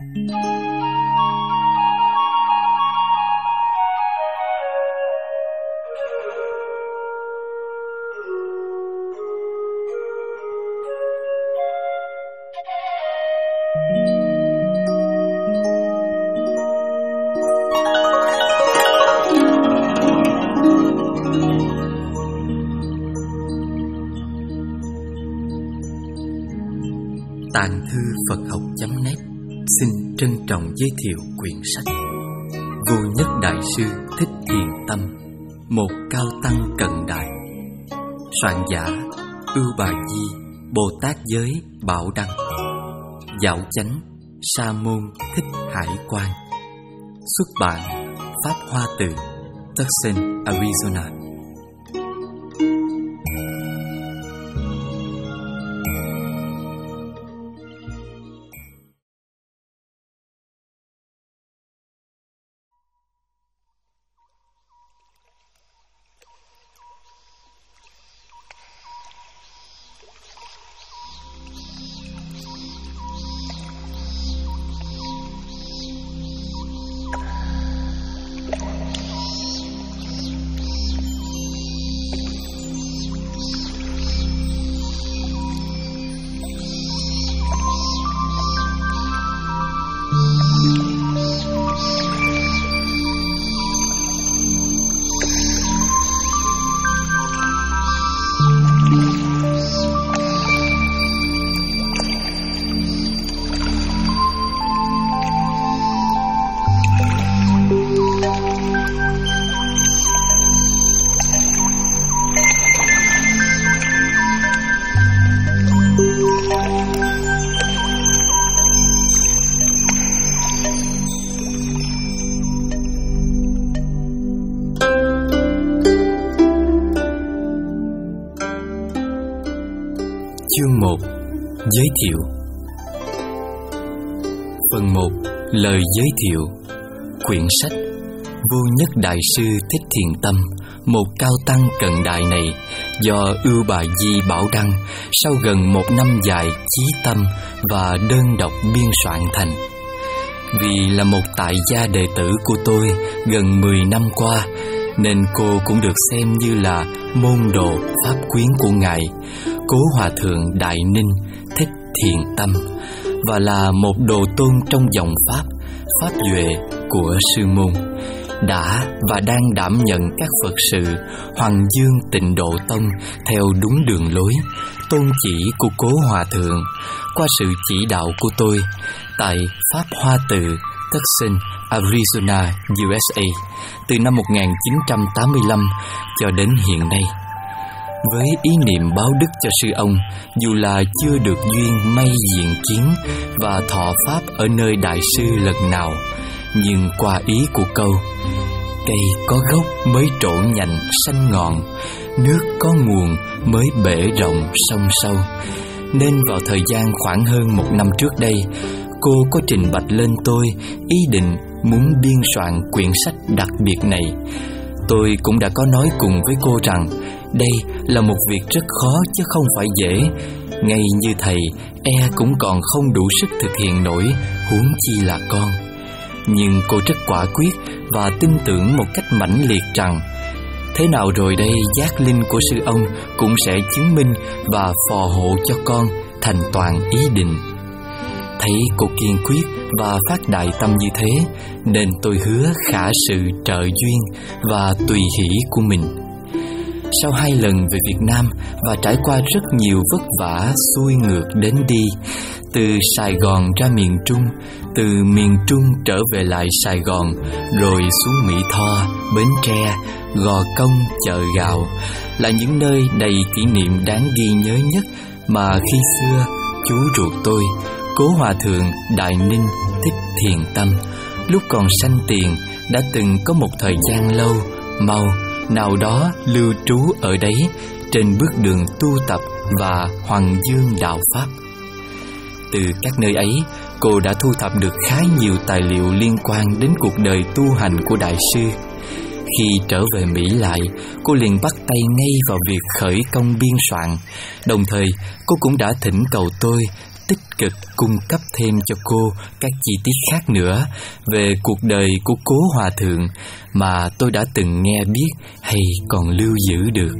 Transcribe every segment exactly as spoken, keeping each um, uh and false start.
Tàng thư Phật học chấm net xin trân trọng giới thiệu quyển sách Vô Nhất Đại Sư Thích Thiền Tâm, một cao tăng cận đại. Soạn giả Ưu Bà Di, Bồ Tát Giới Bảo Đăng. Dạo chánh Sa Môn Thích Hải Quan. Xuất bản Pháp Hoa Tự, Tucson, Arizona. Chương một. Giới thiệu. Phần một. Lời giới thiệu. Quyển sách Vô Nhất Đại Sư Thích Thiền Tâm, một cao tăng cận đại này do Ưu Bà Di Bảo Đăng sau gần một năm dài chí tâm và đơn độc biên soạn thành. Vì là một tại gia đệ tử của tôi gần mười năm qua, nên cô cũng được xem như là môn đồ pháp quyến của Ngài Cố Hòa Thượng Đại Ninh Thích Thiền Tâm, và là một đồ tôn trong dòng Pháp, Pháp Duệ của Sư Môn, đã và đang đảm nhận các Phật sự Hoàng Dương Tịnh Độ Tông theo đúng đường lối, tôn chỉ của Cố Hòa Thượng qua sự chỉ đạo của tôi tại Pháp Hoa Tự, Tucson, Arizona, u ét a từ năm một nghìn chín trăm tám mươi lăm cho đến hiện nay. Với ý niệm báo đức cho sư ông, dù là chưa được duyên may diện kiến và thọ pháp ở nơi đại sư lần nào, nhưng qua ý của câu cây có gốc mới trổ nhành xanh ngọn, nước có nguồn mới bể rộng sông sâu, nên vào thời gian khoảng hơn một năm trước đây, cô có trình bạch lên tôi ý định muốn biên soạn quyển sách đặc biệt này. Tôi cũng đã có nói cùng với cô rằng đây là một việc rất khó chứ không phải dễ. Ngay như thầy e cũng còn không đủ sức thực hiện nổi, huống chi là con. Nhưng cô rất quả quyết và tin tưởng một cách mãnh liệt rằng thế nào rồi đây giác linh của sư ông cũng sẽ chứng minh và phò hộ cho con thành toàn ý định. Thấy cô kiên quyết và phát đại tâm như thế, nên tôi hứa khả sự trợ duyên và tùy hỷ của mình. Sau hai lần về Việt Nam và trải qua rất nhiều vất vả xuôi ngược đến đi, từ Sài Gòn ra miền Trung, từ miền Trung trở về lại Sài Gòn, rồi xuống Mỹ Tho, Bến Tre, Gò Công, Chợ Gạo, là những nơi đầy kỷ niệm đáng ghi nhớ nhất mà khi xưa chú ruột tôi, Cố Hòa Thượng Đại Ninh Thích Thiền Tâm, lúc còn sanh tiền đã từng có một thời gian lâu mau nào đó lưu trú ở đấy trên bước đường tu tập và Hoàng Dương đạo Pháp. Từ các nơi ấy, cô đã thu thập được khá nhiều tài liệu liên quan đến cuộc đời tu hành của Đại sư. Khi trở về Mỹ lại, cô liền bắt tay ngay vào việc khởi công biên soạn. Đồng thời, cô cũng đã thỉnh cầu tôi tích tích cực cung cấp thêm cho cô các chi tiết khác nữa về cuộc đời của Cố Hòa Thượng mà tôi đã từng nghe biết hay còn lưu giữ được.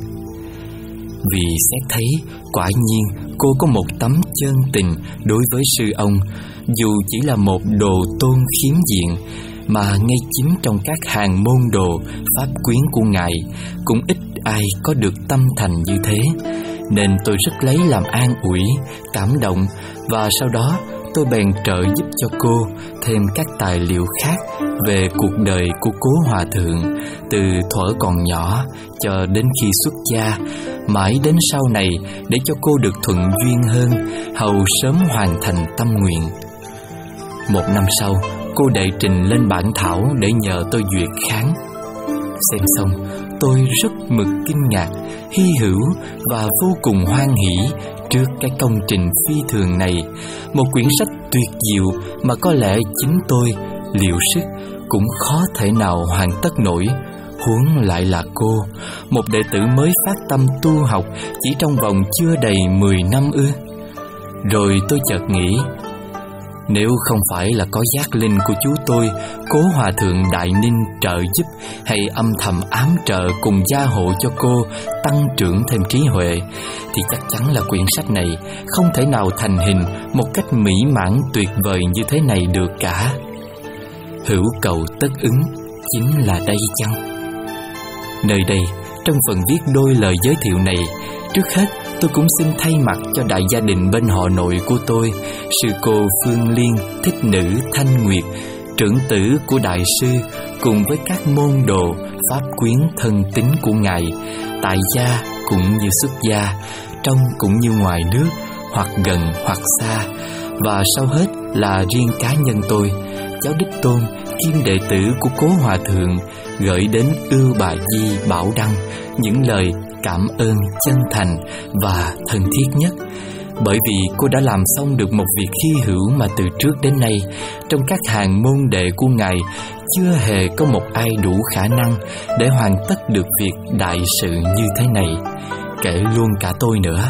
Vì xét thấy quả nhiên cô có một tấm chân tình đối với sư ông, dù chỉ là một đồ tôn khiếm diện, mà ngay chính trong các hàng môn đồ pháp quyến của ngài cũng ít ai có được tâm thành như thế. Nên tôi rất lấy làm an ủi, cảm động, và sau đó tôi bèn trợ giúp cho cô thêm các tài liệu khác về cuộc đời của Cố Hòa Thượng, từ thuở còn nhỏ cho đến khi xuất gia, mãi đến sau này, để cho cô được thuận duyên hơn, hầu sớm hoàn thành tâm nguyện. Một năm sau, cô đệ trình lên bản thảo để nhờ tôi duyệt kháng. Xem xong, tôi rất mực kinh ngạc, hy hữu và vô cùng hoan hỷ trước cái công trình phi thường này. Một quyển sách tuyệt diệu mà có lẽ chính tôi liệu sức cũng khó thể nào hoàn tất nổi, huống lại là cô, một đệ tử mới phát tâm tu học chỉ trong vòng chưa đầy mười năm ư. Rồi tôi chợt nghĩ, nếu không phải là có giác linh của chú tôi, Cố Hòa Thượng Đại Ninh trợ giúp hay âm thầm ám trợ cùng gia hộ cho cô tăng trưởng thêm trí huệ, thì chắc chắn là quyển sách này không thể nào thành hình một cách mỹ mãn tuyệt vời như thế này được cả. Hữu cầu tất ứng chính là đây chăng? Nơi đây, trong phần viết đôi lời giới thiệu này, trước hết tôi cũng xin thay mặt cho đại gia đình bên họ nội của tôi, sư cô Phương Liên, thích nữ Thanh Nguyệt, trưởng tử của đại sư, cùng với các môn đồ, pháp quyến thân tín của ngài, tại gia cũng như xuất gia, trong cũng như ngoài nước, hoặc gần hoặc xa, và sau hết là riêng cá nhân tôi, cháu đích tôn kim đệ tử của Cố Hòa Thượng, gửi đến Ưu Bà Di Bảo Đăng những lời cảm ơn chân thành và thân thiết nhất, bởi vì cô đã làm xong được một việc hy hữu mà từ trước đến nay trong các hàng môn đệ của ngài chưa hề có một ai đủ khả năng để hoàn tất được việc đại sự như thế này, kể luôn cả tôi nữa.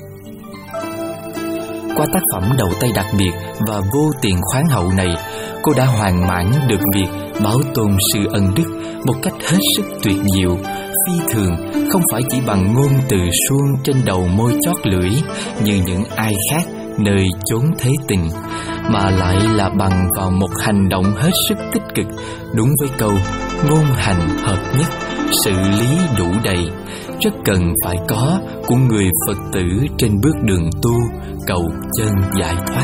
Qua tác phẩm đầu tay đặc biệt và vô tiền khoáng hậu này, cô đã hoàn mãn được việc báo tôn sư ân đức một cách hết sức tuyệt diệu, phi thường, không phải chỉ bằng ngôn từ suông trên đầu môi chót lưỡi như những ai khác nơi chốn thế tình, mà lại là bằng vào một hành động hết sức tích cực, đúng với câu ngôn hành hợp nhất, sự lý đủ đầy, rất cần phải có của người Phật tử trên bước đường tu cầu chân giải thoát.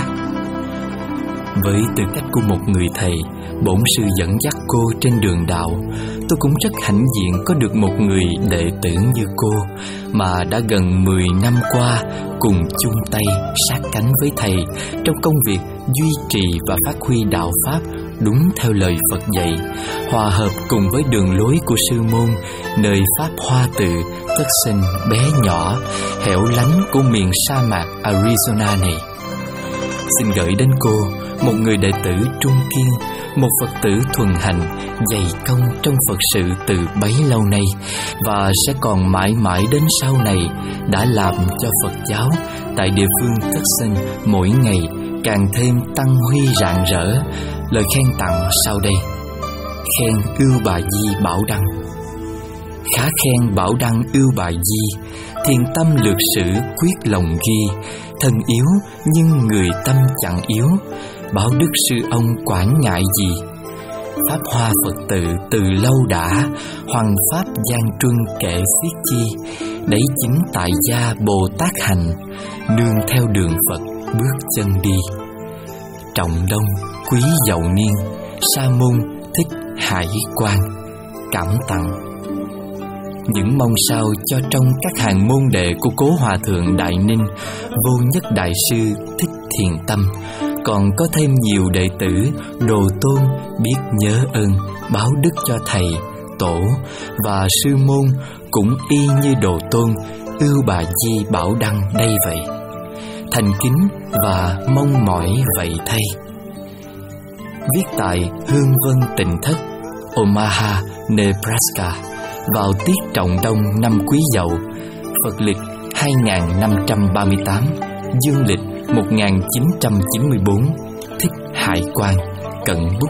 Với tư cách của một người thầy, bổn sư dẫn dắt cô trên đường đạo, tôi cũng rất hãnh diện có được một người đệ tử như cô, mà đã gần mười năm qua cùng chung tay sát cánh với thầy trong công việc duy trì và phát huy đạo Pháp đúng theo lời Phật dạy, hòa hợp cùng với đường lối của sư môn nơi Pháp Hoa Tự, Tucson bé nhỏ, hẻo lánh của miền sa mạc Arizona này. Xin gửi đến cô một người đệ tử trung kiên, một Phật tử thuần hành, dày công trong Phật sự từ bấy lâu nay, và sẽ còn mãi mãi đến sau này, đã làm cho Phật giáo tại địa phương Tucson mỗi ngày càng thêm tăng huy rạng rỡ. Lời khen tặng sau đây. Khen Ưu Bà Di Bảo Đăng. Khá khen Bảo Đăng Ưu Bà Di, thiền tâm lược sử quyết lòng ghi, thân yếu nhưng người tâm chẳng yếu, bảo đức sư ông quản ngại gì. Pháp hoa Phật tự từ lâu đã, hoằng pháp gian truân kể xiết chi, đấy chính tại gia Bồ Tát hành, nương theo đường Phật bước chân đi. Trọng Đông Quý Dậu Niên, Sa Môn Thích Hải Quan. Cảm tặng. Những mong sao cho trong các hàng môn đệ của Cố Hòa Thượng Đại Ninh, Vô Nhất Đại Sư Thích Thiền Tâm, còn có thêm nhiều đệ tử đồ tôn biết nhớ ơn báo đức cho thầy, tổ và sư môn, cũng y như đồ tôn Ưu Bà Di Bảo Đăng đây vậy. Thành kính và mong mỏi vậy thay. Viết tại Hương Vân Tịnh Thất, Omaha, Nebraska, vào tiết Trọng Đông năm Quý Dậu, Phật lịch hai nghìn năm trăm ba mươi tám, dương lịch một nghìn chín trăm chín mươi bốn. Thích Hải Quang, cận bút.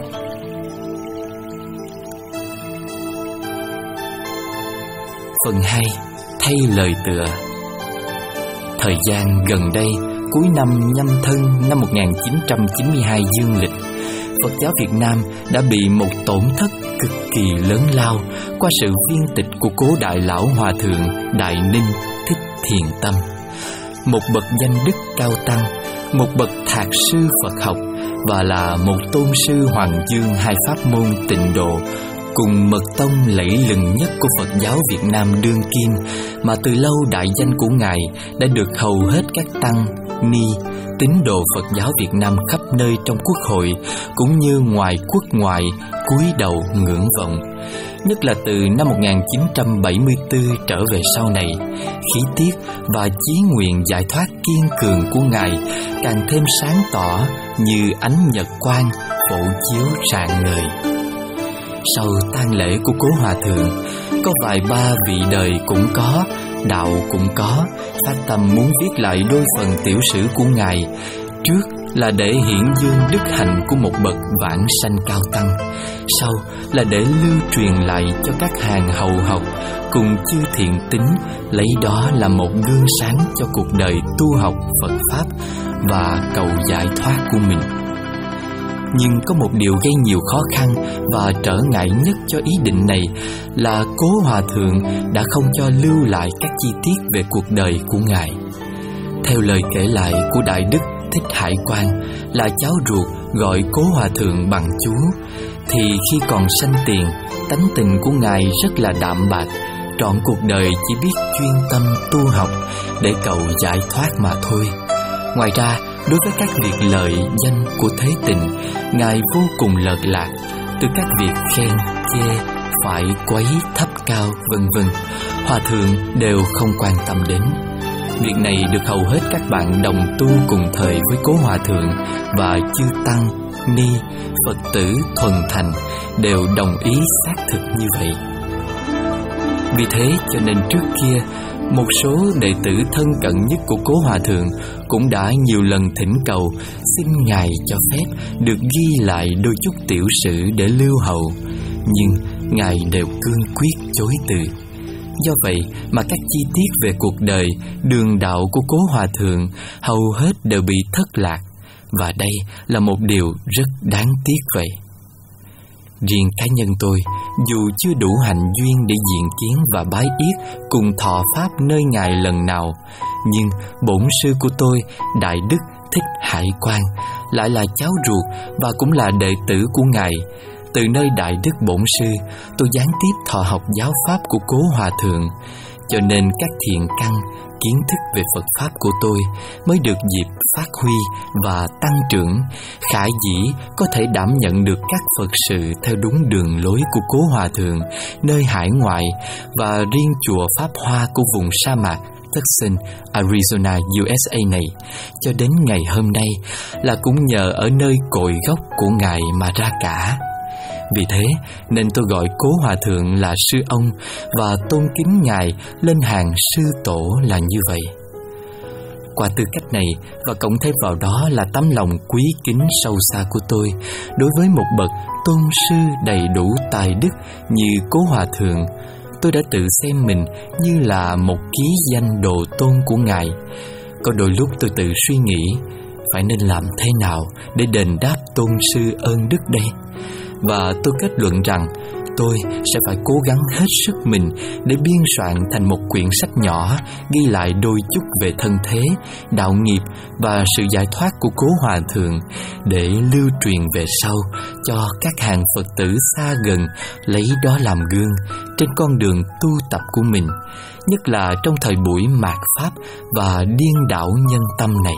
Phần hai. Thay lời tựa. Thời gian gần đây, cuối năm Nhâm Thân năm một nghìn chín trăm chín mươi hai dương lịch, Phật giáo Việt Nam đã bị một tổn thất cực kỳ lớn lao qua sự viên tịch của cố Đại Lão Hòa Thượng Đại Ninh Thích Thiền Tâm, một bậc danh đức cao tăng, một bậc thạc sư Phật học và là một tôn sư Hoàng Dương hai pháp môn Tịnh Độ, cùng mật tông lẫy lừng nhất của Phật giáo Việt Nam đương kim, mà từ lâu đại danh của Ngài đã được hầu hết các tăng, ni, tín đồ Phật giáo Việt Nam khắp nơi trong quốc hội cũng như ngoài quốc ngoại cúi đầu ngưỡng vọng. Nhất là từ năm một nghìn chín trăm bảy mươi tư trở về sau này, khí tiết và chí nguyện giải thoát kiên cường của Ngài càng thêm sáng tỏ như ánh nhật quang phổ chiếu rạng ngời. Sau tang lễ của cố Hòa Thượng, có vài ba vị đời cũng có, đạo cũng có, phát tâm muốn viết lại đôi phần tiểu sử của Ngài. Trước là để hiển dương đức hạnh của một bậc vãng sanh cao tăng, sau là để lưu truyền lại cho các hàng hậu học cùng chư thiện tín, lấy đó là một gương sáng cho cuộc đời tu học Phật Pháp và cầu giải thoát của mình. Nhưng có một điều gây nhiều khó khăn và trở ngại nhất cho ý định này là cố Hòa Thượng đã không cho lưu lại các chi tiết về cuộc đời của Ngài. Theo lời kể lại của Đại Đức Thích Hải Quang, là cháu ruột gọi cố Hòa Thượng bằng chú, thì khi còn sanh tiền, tánh tình của Ngài rất là đạm bạc, trọn cuộc đời chỉ biết chuyên tâm tu học để cầu giải thoát mà thôi. Ngoài ra, đối với các việc lợi danh của thế tình, Ngài vô cùng lợt lạc, từ các việc khen, chê, phải quấy, thấp cao, vân vân, Hòa Thượng đều không quan tâm đến. Việc này được hầu hết các bạn đồng tu cùng thời với cố Hòa Thượng và chư tăng, ni, Phật tử thuần thành đều đồng ý xác thực như vậy. Vì thế cho nên trước kia, một số đệ tử thân cận nhất của cố Hòa Thượng cũng đã nhiều lần thỉnh cầu xin Ngài cho phép được ghi lại đôi chút tiểu sử để lưu hậu, nhưng Ngài đều cương quyết chối từ. Do vậy mà các chi tiết về cuộc đời, đường đạo của cố Hòa Thượng hầu hết đều bị thất lạc, và đây là một điều rất đáng tiếc vậy. Riêng cá nhân tôi, dù chưa đủ hạnh duyên để diện kiến và bái yết cùng thọ pháp nơi Ngài lần nào, nhưng bổn sư của tôi, Đại Đức Thích Hải Quang, lại là cháu ruột và cũng là đệ tử của Ngài. Từ nơi Đại Đức Bổn Sư, tôi gián tiếp thọ học giáo pháp của cố Hòa Thượng, cho nên các thiện căn, kiến thức về Phật Pháp của tôi mới được dịp phát huy và tăng trưởng, khả dĩ có thể đảm nhận được các Phật sự theo đúng đường lối của cố Hòa Thượng nơi hải ngoại và riêng chùa Pháp Hoa của vùng sa mạc Tucson, Arizona, u ét a này, cho đến ngày hôm nay là cũng nhờ ở nơi cội gốc của Ngài mà ra cả. Vì thế nên tôi gọi cố Hòa Thượng là sư ông và tôn kính Ngài lên hàng sư tổ là như vậy. Qua tư cách này và cộng thêm vào đó là tấm lòng quý kính sâu xa của tôi đối với một bậc tôn sư đầy đủ tài đức như cố Hòa Thượng, tôi đã tự xem mình như là một ký danh đồ tôn của Ngài. Có đôi lúc tôi tự suy nghĩ, phải nên làm thế nào để đền đáp tôn sư ơn đức đây? Và tôi kết luận rằng tôi sẽ phải cố gắng hết sức mình để biên soạn thành một quyển sách nhỏ ghi lại đôi chút về thân thế, đạo nghiệp và sự giải thoát của cố Hòa Thượng, để lưu truyền về sau cho các hàng Phật tử xa gần lấy đó làm gương trên con đường tu tập của mình, nhất là trong thời buổi mạt Pháp và điên đảo nhân tâm này.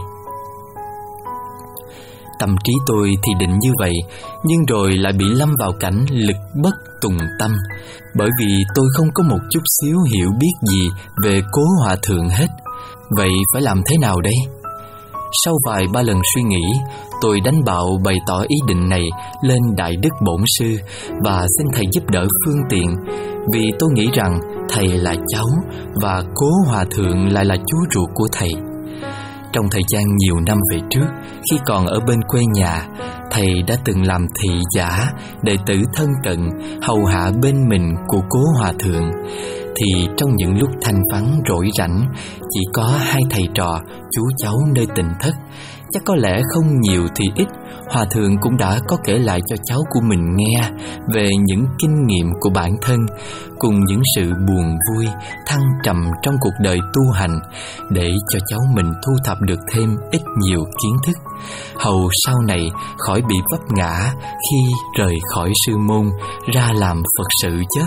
Tâm trí tôi thì định như vậy, nhưng rồi lại bị lâm vào cảnh lực bất tùng tâm, bởi vì tôi không có một chút xíu hiểu biết gì về cố Hòa Thượng hết. Vậy phải làm thế nào đây? Sau vài ba lần suy nghĩ, tôi đánh bạo bày tỏ ý định này lên Đại Đức Bổn Sư và xin Thầy giúp đỡ phương tiện, vì tôi nghĩ rằng Thầy là cháu và cố Hòa Thượng lại là chú ruột của Thầy. Trong thời gian nhiều năm về trước, khi còn ở bên quê nhà, thầy đã từng làm thị giả, đệ tử thân cận, hầu hạ bên mình của Cố Hòa Thượng. Thì trong những lúc thanh vắng rỗi rảnh, chỉ có hai thầy trò, chú cháu nơi tỉnh thất. Chắc có lẽ không nhiều thì ít, Hòa Thượng cũng đã có kể lại cho cháu của mình nghe về những kinh nghiệm của bản thân, cùng những sự buồn vui, thăng trầm trong cuộc đời tu hành, để cho cháu mình thu thập được thêm ít nhiều kiến thức, hầu sau này khỏi bị vấp ngã khi rời khỏi sư môn ra làm Phật sự chứ.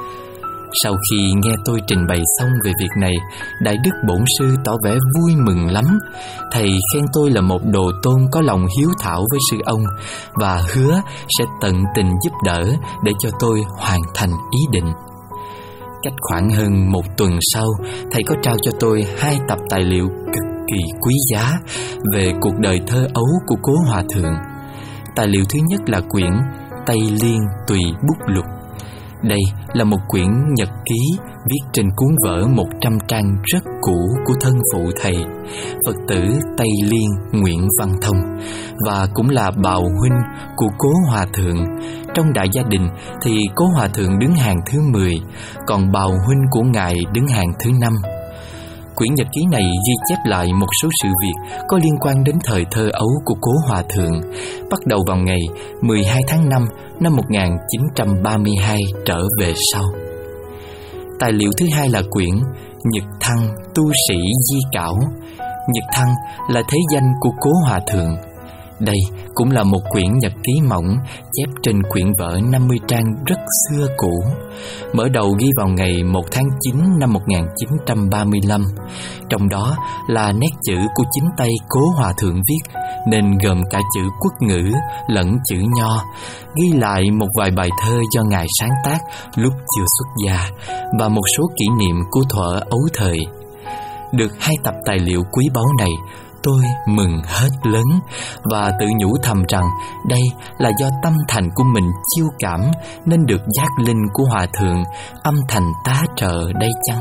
Sau khi nghe tôi trình bày xong về việc này, Đại Đức Bổn Sư tỏ vẻ vui mừng lắm. Thầy khen tôi là một đồ tôn có lòng hiếu thảo với sư ông, và hứa sẽ tận tình giúp đỡ để cho tôi hoàn thành ý định. Cách khoảng hơn một tuần sau, thầy có trao cho tôi hai tập tài liệu cực kỳ quý giá về cuộc đời thơ ấu của Cố Hòa Thượng. Tài liệu thứ nhất là quyển Tây Liên Tùy Bút Lục. Đây là một quyển nhật ký viết trên cuốn vở một trăm trang rất cũ của thân phụ thầy, Phật tử Tây Liên Nguyễn Văn Thông, và cũng là bào huynh của Cố Hòa Thượng. Trong đại gia đình thì Cố Hòa Thượng đứng hàng thứ mười, còn bào huynh của ngài đứng hàng thứ năm. Quyển nhật ký này ghi chép lại một số sự việc có liên quan đến thời thơ ấu của Cố Hòa Thượng, bắt đầu vào ngày mười hai tháng năm năm một nghìn chín trăm ba mươi hai trở về sau. Tài liệu thứ hai là quyển Nhật Thăng Tu Sĩ Di Cảo. Nhật Thăng là thế danh của Cố Hòa Thượng. Đây cũng là một quyển nhật ký mỏng chép trên quyển vở năm mươi trang rất xưa cũ, mở đầu ghi vào ngày một tháng chín năm một nghìn chín trăm ba mươi lăm. Trong đó là nét chữ của chính tay Cố Hòa Thượng viết, nên gồm cả chữ quốc ngữ lẫn chữ nho, ghi lại một vài bài thơ do ngài sáng tác lúc chưa xuất gia và một số kỷ niệm của thuở ấu thời. Được hai tập tài liệu quý báu này, tôi mừng hết lớn và tự nhủ thầm rằng đây là do tâm thành của mình chiêu cảm nên được giác linh của Hòa Thượng âm thành tá trợ đây chăng.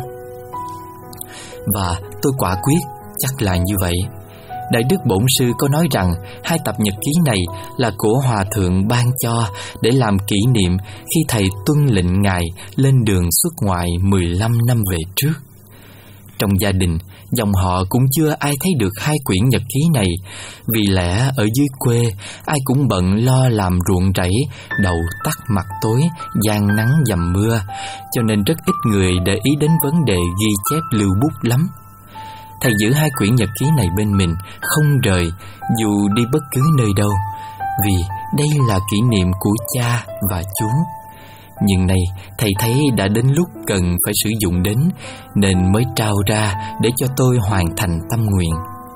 Và tôi quả quyết chắc là như vậy. Đại Đức Bổn Sư có nói rằng hai tập nhật ký này là của Hòa Thượng ban cho để làm kỷ niệm khi thầy tuân lệnh ngài lên đường xuất ngoại mười lăm năm về trước. Trong gia đình, dòng họ cũng chưa ai thấy được hai quyển nhật ký này, vì lẽ ở dưới quê ai cũng bận lo làm ruộng rẫy, đầu tắt mặt tối, giăng nắng dầm mưa, cho nên rất ít người để ý đến vấn đề ghi chép lưu bút lắm. Thầy giữ hai quyển nhật ký này bên mình không rời dù đi bất cứ nơi đâu, vì đây là kỷ niệm của cha và chú. Nhưng nay thầy thấy đã đến lúc cần phải sử dụng đến, nên mới trao ra để cho tôi hoàn thành tâm nguyện.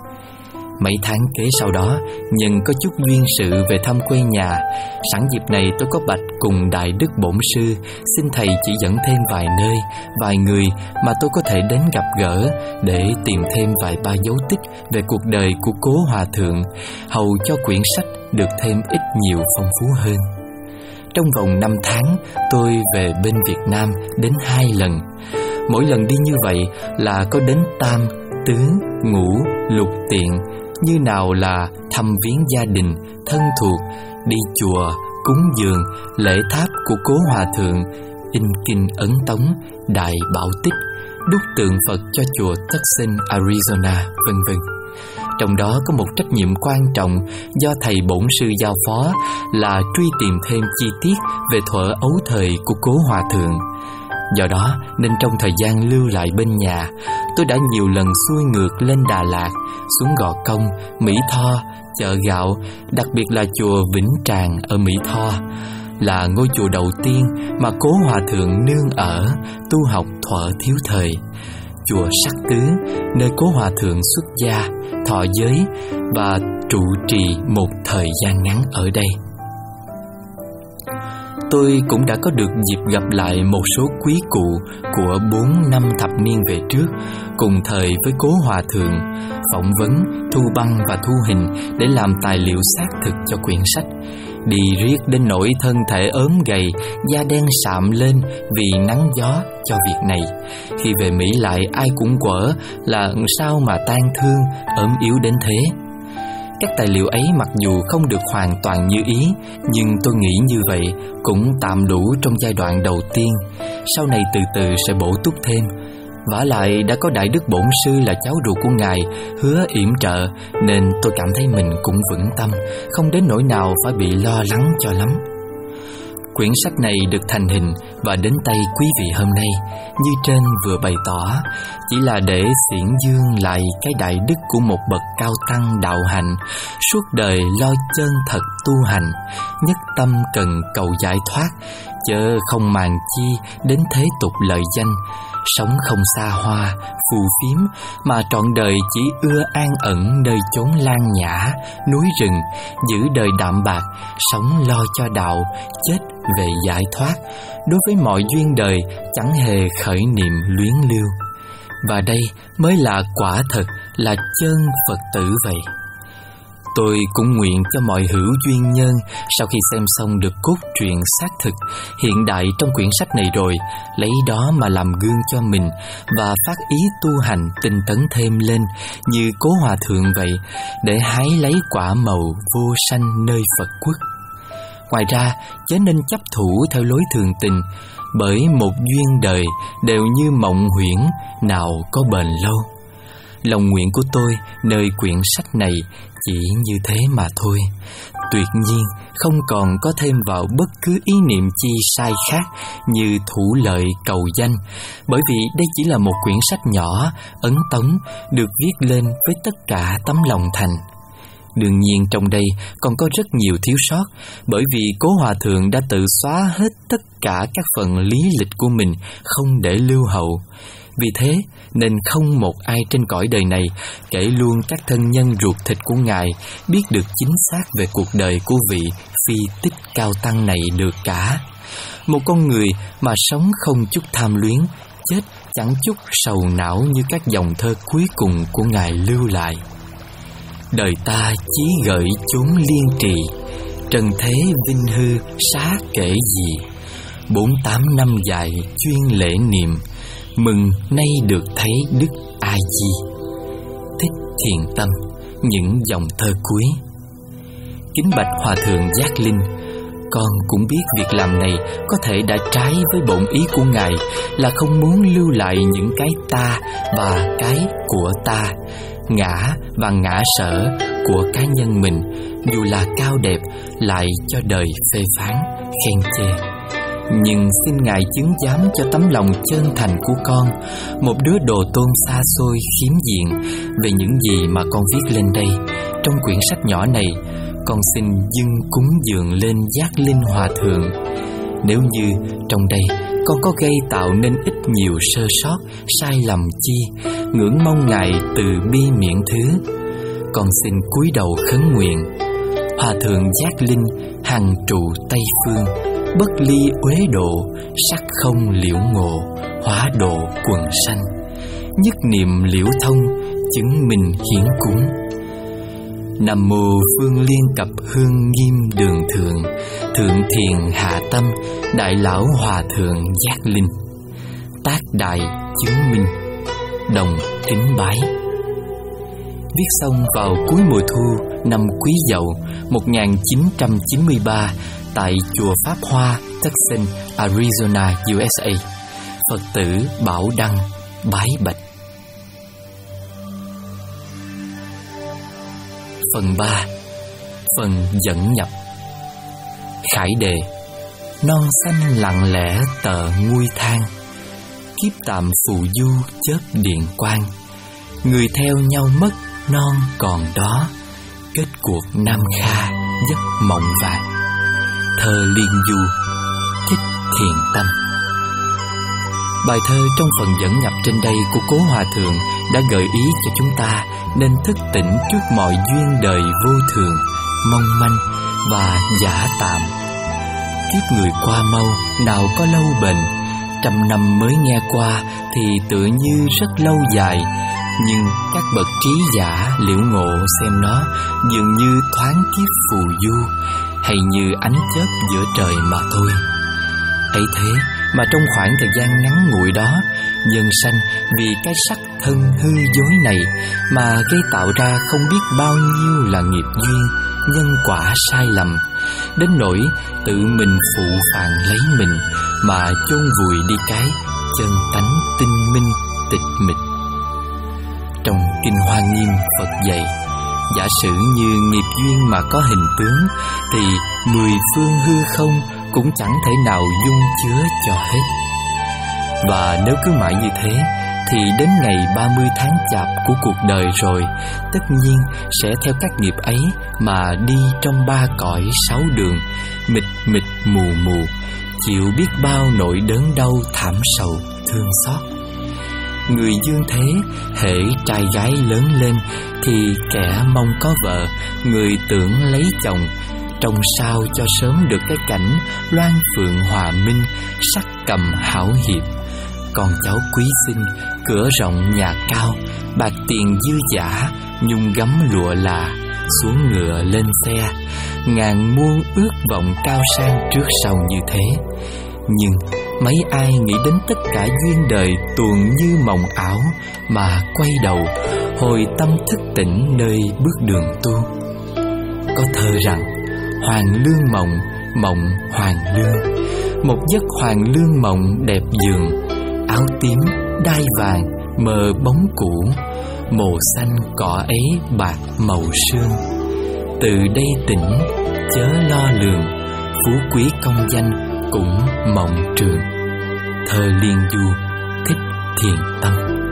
Mấy tháng kế sau đó, nhân có chút duyên sự về thăm quê nhà. Sẵn dịp này tôi có bạch cùng Đại Đức Bổn Sư xin thầy chỉ dẫn thêm vài nơi, vài người mà tôi có thể đến gặp gỡ, để tìm thêm vài ba dấu tích về cuộc đời của Cố Hòa Thượng, hầu cho quyển sách được thêm ít nhiều phong phú hơn. Trong vòng năm tháng, tôi về bên Việt Nam đến hai lần. Mỗi lần đi như vậy là có đến tam, tứ, ngũ, lục tiện, như nào là thăm viếng gia đình, thân thuộc, đi chùa, cúng dường, lễ tháp của Cố Hòa Thượng, in kinh ấn tống, đại bảo tích, đúc tượng Phật cho chùa Tucson, Arizona, vân vân. Trong đó có một trách nhiệm quan trọng do thầy Bổn Sư giao phó là truy tìm thêm chi tiết về thuở ấu thời của Cố Hòa Thượng. Do đó nên trong thời gian lưu lại bên nhà, tôi đã nhiều lần xuôi ngược lên Đà Lạt, xuống Gò Công, Mỹ Tho, chợ gạo, đặc biệt là chùa Vĩnh Tràng ở Mỹ Tho, là ngôi chùa đầu tiên mà Cố Hòa Thượng nương ở, tu học thuở thiếu thời. Chùa Sắc Tứ, nơi Cố Hòa Thượng xuất gia, thọ giới và trụ trì một thời gian ngắn ở đây. tôi cũng đã có được dịp gặp lại một số quý cụ của bốn năm thập niên về trước, cùng thời với Cố Hòa Thượng, phỏng vấn, thu băng và thu hình để làm tài liệu xác thực cho quyển sách. Đi riết đến nỗi thân thể ốm gầy, da đen sạm lên vì nắng gió cho việc này. Khi về Mỹ lại ai cũng quở là sao mà tang thương, ốm yếu đến thế. Các tài liệu ấy mặc dù không được hoàn toàn như ý, nhưng tôi nghĩ như vậy cũng tạm đủ trong giai đoạn đầu tiên. Sau này từ từ sẽ bổ túc thêm. Vả lại đã có Đại Đức Bổn Sư là cháu ruột của Ngài hứa yểm trợ, nên tôi cảm thấy mình cũng vững tâm, không đến nỗi nào phải bị lo lắng cho lắm. Quyển sách này được thành hình và đến tay quý vị hôm nay, như trên vừa bày tỏ, chỉ là để xiển dương lại cái đại đức của một bậc cao tăng đạo hạnh, suốt đời lo chân thật tu hành, nhất tâm cần cầu giải thoát, chớ không màng chi đến thế tục lợi danh, sống không xa hoa, phù phiếm, mà trọn đời chỉ ưa an ẩn nơi chốn lan nhã, núi rừng, giữ đời đạm bạc, sống lo cho đạo, chết về giải thoát. Đối với mọi duyên đời chẳng hề khởi niệm luyến lưu. Và đây mới là quả thật, là chân Phật tử vậy. Tôi cũng nguyện cho mọi hữu duyên nhân, sau khi xem xong được cốt truyện xác thực hiện đại trong quyển sách này rồi, lấy đó mà làm gương cho mình và phát ý tu hành tinh tấn thêm lên như Cố Hòa Thượng vậy, để hái lấy quả màu vô sanh nơi Phật quốc. Ngoài ra, chớ nên chấp thủ theo lối thường tình, bởi một duyên đời đều như mộng huyễn, nào có bền lâu. Lòng nguyện của tôi nơi quyển sách này chỉ như thế mà thôi. Tuyệt nhiên không còn có thêm vào bất cứ ý niệm chi sai khác như thủ lợi cầu danh, bởi vì đây chỉ là một quyển sách nhỏ, ấn tống, được viết lên với tất cả tấm lòng thành. Đương nhiên trong đây còn có rất nhiều thiếu sót, bởi vì Cố Hòa Thượng đã tự xóa hết tất cả các phần lý lịch của mình, không để lưu hậu. Vì thế nên không một ai trên cõi đời này, kể luôn các thân nhân ruột thịt của Ngài, biết được chính xác về cuộc đời của vị phi tích cao tăng này được cả. Một con người mà sống không chút tham luyến, chết chẳng chút sầu não như các dòng thơ cuối cùng của Ngài lưu lại. Đời ta chí gợi chốn liên trì, trần thế vinh hư xá kể gì. Bốn tám năm dài chuyên lễ niệm, mừng nay được thấy Đức A Di. Thích Thiền Tâm, những dòng thơ cuối. Kính bạch Hòa Thượng Giác Linh, con cũng biết việc làm này có thể đã trái với bổn ý của Ngài, là không muốn lưu lại những cái ta và cái của ta, ngã và ngã sở của cá nhân mình, dù là cao đẹp, lại cho đời phê phán, khen chê. Nhưng xin Ngài chứng giám cho tấm lòng chân thành của con, một đứa đồ tôn xa xôi khiếm diện, về những gì mà con viết lên đây. Trong quyển sách nhỏ này, con xin dâng cúng dường lên Giác Linh Hòa Thượng. Nếu như trong đây con có gây tạo nên ít nhiều sơ sót, sai lầm chi, ngưỡng mong Ngài từ bi miễn thứ. Con xin cúi đầu khấn nguyện: Hòa Thượng Giác Linh hằng trụ Tây Phương, bất ly uế độ, sắc không liễu ngộ, hóa độ quần sanh, nhất niệm liễu thông, chứng minh hiến cúng. Nam mô Phương Liên Cập Hương Nghiêm Đường Thượng, Thượng Thiền Hạ Tâm, Đại Lão Hòa Thượng Giác Linh. Tác đại chứng minh, đồng kính bái. Viết xong vào cuối mùa thu năm Quý Dậu một nghìn chín trăm chín mươi ba tại chùa Pháp Hoa, Tucson, Arizona, u ét a. Phật tử Bảo Đăng bái bạch. Phần ba. Phần dẫn nhập. Khải đề: non xanh lặng lẽ tờ nguôi thang, kiếp tạm phù du chớp điện quang. Người theo nhau mất non còn đó, kết cuộc Nam Kha giấc mộng vàng. Thơ Liên Du, Thích Thiền Tâm. Bài thơ trong phần dẫn nhập trên đây của Cố Hòa Thượng đã gợi ý cho chúng ta nên thức tỉnh trước mọi duyên đời vô thường, mong manh và giả tạm. kiếp người qua mau, nào có lâu bền. Trăm năm mới nghe qua thì tựa như rất lâu dài, nhưng các bậc trí giả liễu ngộ xem nó dường như thoáng kiếp phù du, hay như ánh chớp giữa trời mà thôi. Ấy thế mà trong khoảng thời gian ngắn ngủi đó, nhân sanh vì cái sắc thân hư dối này mà gây tạo ra không biết bao nhiêu là nghiệp duyên, nhân quả sai lầm, đến nỗi tự mình phụ phàng lấy mình mà chôn vùi đi cái chân tánh tinh minh tịch mịch. Trong Kinh Hoa Nghiêm, Phật dạy, giả sử như nghiệp duyên mà có hình tướng, thì mười phương hư không cũng chẳng thể nào dung chứa cho hết. Và nếu cứ mãi như thế, thì đến ngày ba mươi tháng chạp của cuộc đời rồi, tất nhiên sẽ theo các nghiệp ấy mà đi trong ba cõi sáu đường, mịt mịt mù mù, chịu biết bao nỗi đớn đau thảm sầu thương xót. Người dương thế, hễ trai gái lớn lên thì kẻ mong có vợ, người tưởng lấy chồng, trông sao cho sớm được cái cảnh loan phượng hòa minh, sắc cầm hảo hiệp. Con cháu quý sinh, cửa rộng nhà cao, bạc tiền dư dả, nhung gấm lụa là, xuống ngựa lên xe, ngàn muôn ước vọng cao sang trước sau như thế. Nhưng mấy ai nghĩ đến tất cả duyên đời tuồn như mộng ảo, mà quay đầu hồi tâm thức tỉnh nơi bước đường tu. Có thơ rằng hoàng lương mộng, mộng hoàng lương, một giấc hoàng lương mộng đẹp giường, áo tím đai vàng mờ bóng cũ, màu xanh cỏ ấy bạc màu sương. Từ đây tỉnh chớ lo lường, phú quý công danh cũng mộng trường. Thơ Liên Du, Thích Thiền Tâm.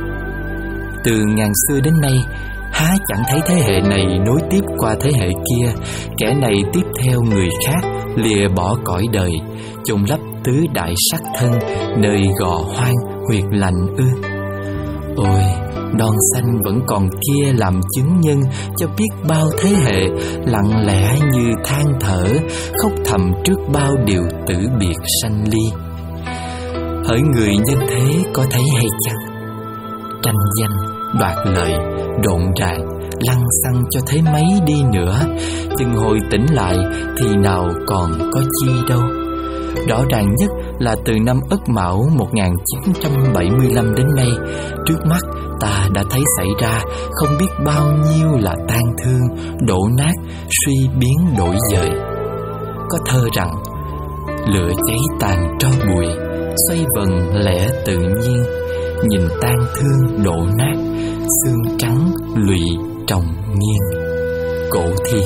Từ ngàn xưa đến nay, há chẳng thấy thế hệ này nối tiếp qua thế hệ kia, kẻ này tiếp theo người khác, lìa bỏ cõi đời, chôn lấp tứ đại sắc thân nơi gò hoang huyệt lạnh ư? Ôi, non xanh vẫn còn kia làm chứng nhân cho biết bao thế hệ lặng lẽ như than thở, khóc thầm trước bao điều tử biệt sanh ly. Hỡi người nhân thế có thấy hay chăng? Tranh danh, đoạt lợi, rộn ràng, lăng xăng cho thế mấy đi nữa, chừng hồi tỉnh lại thì nào còn có chi đâu. Rõ ràng nhất là từ năm Ất Mão một nghìn chín trăm bảy mươi lăm đến nay, trước mắt ta đã thấy xảy ra không biết bao nhiêu là tang thương, đổ nát, suy biến đổi dời. Có thơ rằng lửa cháy tàn tro bụi, xoay vần lẽ tự nhiên, nhìn tang thương đổ nát, xương trắng lụy trồng nghiêng. Cổ Thi.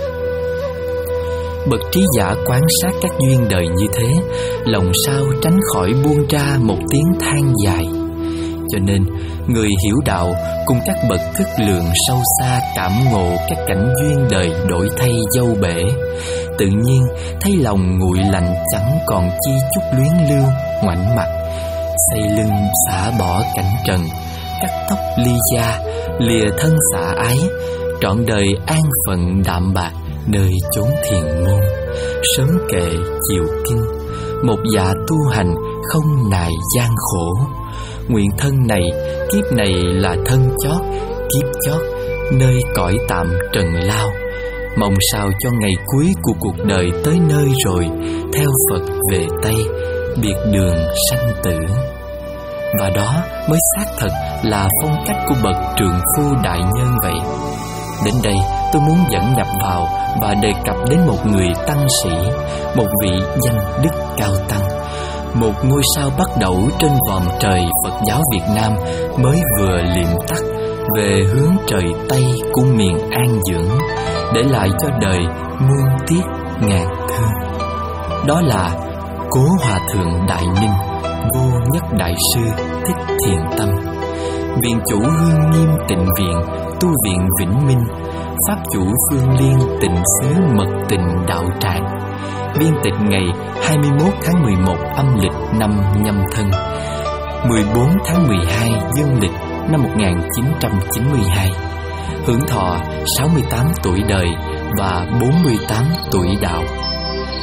Bậc trí giả quan sát các duyên đời như thế, lòng sao tránh khỏi buông ra một tiếng than dài. Cho nên người hiểu đạo cùng các bậc thức lượng sâu xa cảm ngộ các cảnh duyên đời đổi thay dâu bể, tự nhiên thấy lòng nguội lạnh chẳng còn chi chút luyến lưu, ngoảnh mặt xây lưng xả bỏ cảnh trần, cắt tóc ly gia, lìa thân xả ái, trọn đời an phận đạm bạc nơi chốn thiền môn, sớm kệ chiều kinh, một dạ tu hành không nài gian khổ. Nguyện thân này kiếp này là thân chót, kiếp chót nơi cõi tạm trần lao, mong sao cho ngày cuối của cuộc đời tới nơi rồi, theo Phật về Tây, biệt đường sanh tử. Và đó mới xác thật là phong cách của bậc trượng phu đại nhân vậy. Đến đây tôi muốn dẫn nhập vào và đề cập đến một người tăng sĩ, một vị danh đức cao tăng, một ngôi sao bắt đầu trên vòm trời Phật giáo Việt Nam mới vừa liệm tắt, về hướng trời Tây của miền an dưỡng, để lại cho đời muôn tiếc ngàn thương. Đó là Cố Hòa Thượng Đại Ninh, Vô Nhất Đại Sư Thích Thiền Tâm, viện chủ Hương Nghiêm Tịnh Viện, tu viện Vĩnh Minh, pháp chủ Phương Liên Tịnh xứ Mật Tịnh Đạo Tràng, biên tịch ngày hai mươi mốt tháng mười một âm lịch năm Nhâm Thân, mười bốn tháng mười hai dương lịch năm một nghìn chín trăm chín mươi hai, hưởng thọ sáu mươi tám tuổi đời và bốn mươi tám tuổi đạo.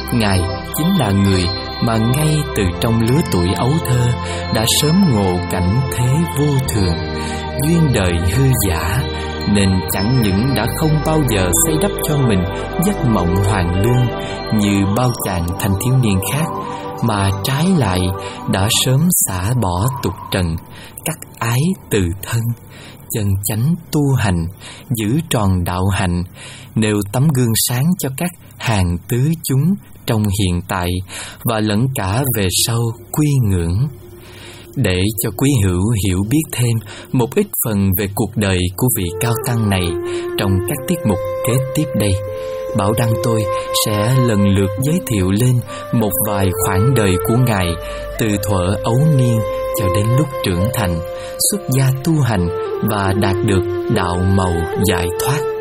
Ngài chính là người mà ngay từ trong lứa tuổi ấu thơ đã sớm ngộ cảnh thế vô thường, duyên đời hư giả, nên chẳng những đã không bao giờ xây đắp cho mình giấc mộng hoàn lương như bao chàng thanh thiếu niên khác, mà trái lại đã sớm xả bỏ tục trần, cắt ái từ thân, chân chánh tu hành, giữ tròn đạo hạnh, nêu tấm gương sáng cho các hàng tứ chúng trong hiện tại và lẫn cả về sau quy ngưỡng. Để cho quý hữu hiểu biết thêm một ít phần về cuộc đời của vị cao tăng này, trong các tiết mục kế tiếp đây, Bảo Đăng tôi sẽ lần lượt giới thiệu lên một vài khoảng đời của Ngài từ thuở ấu niên cho đến lúc trưởng thành, xuất gia tu hành và đạt được đạo màu giải thoát.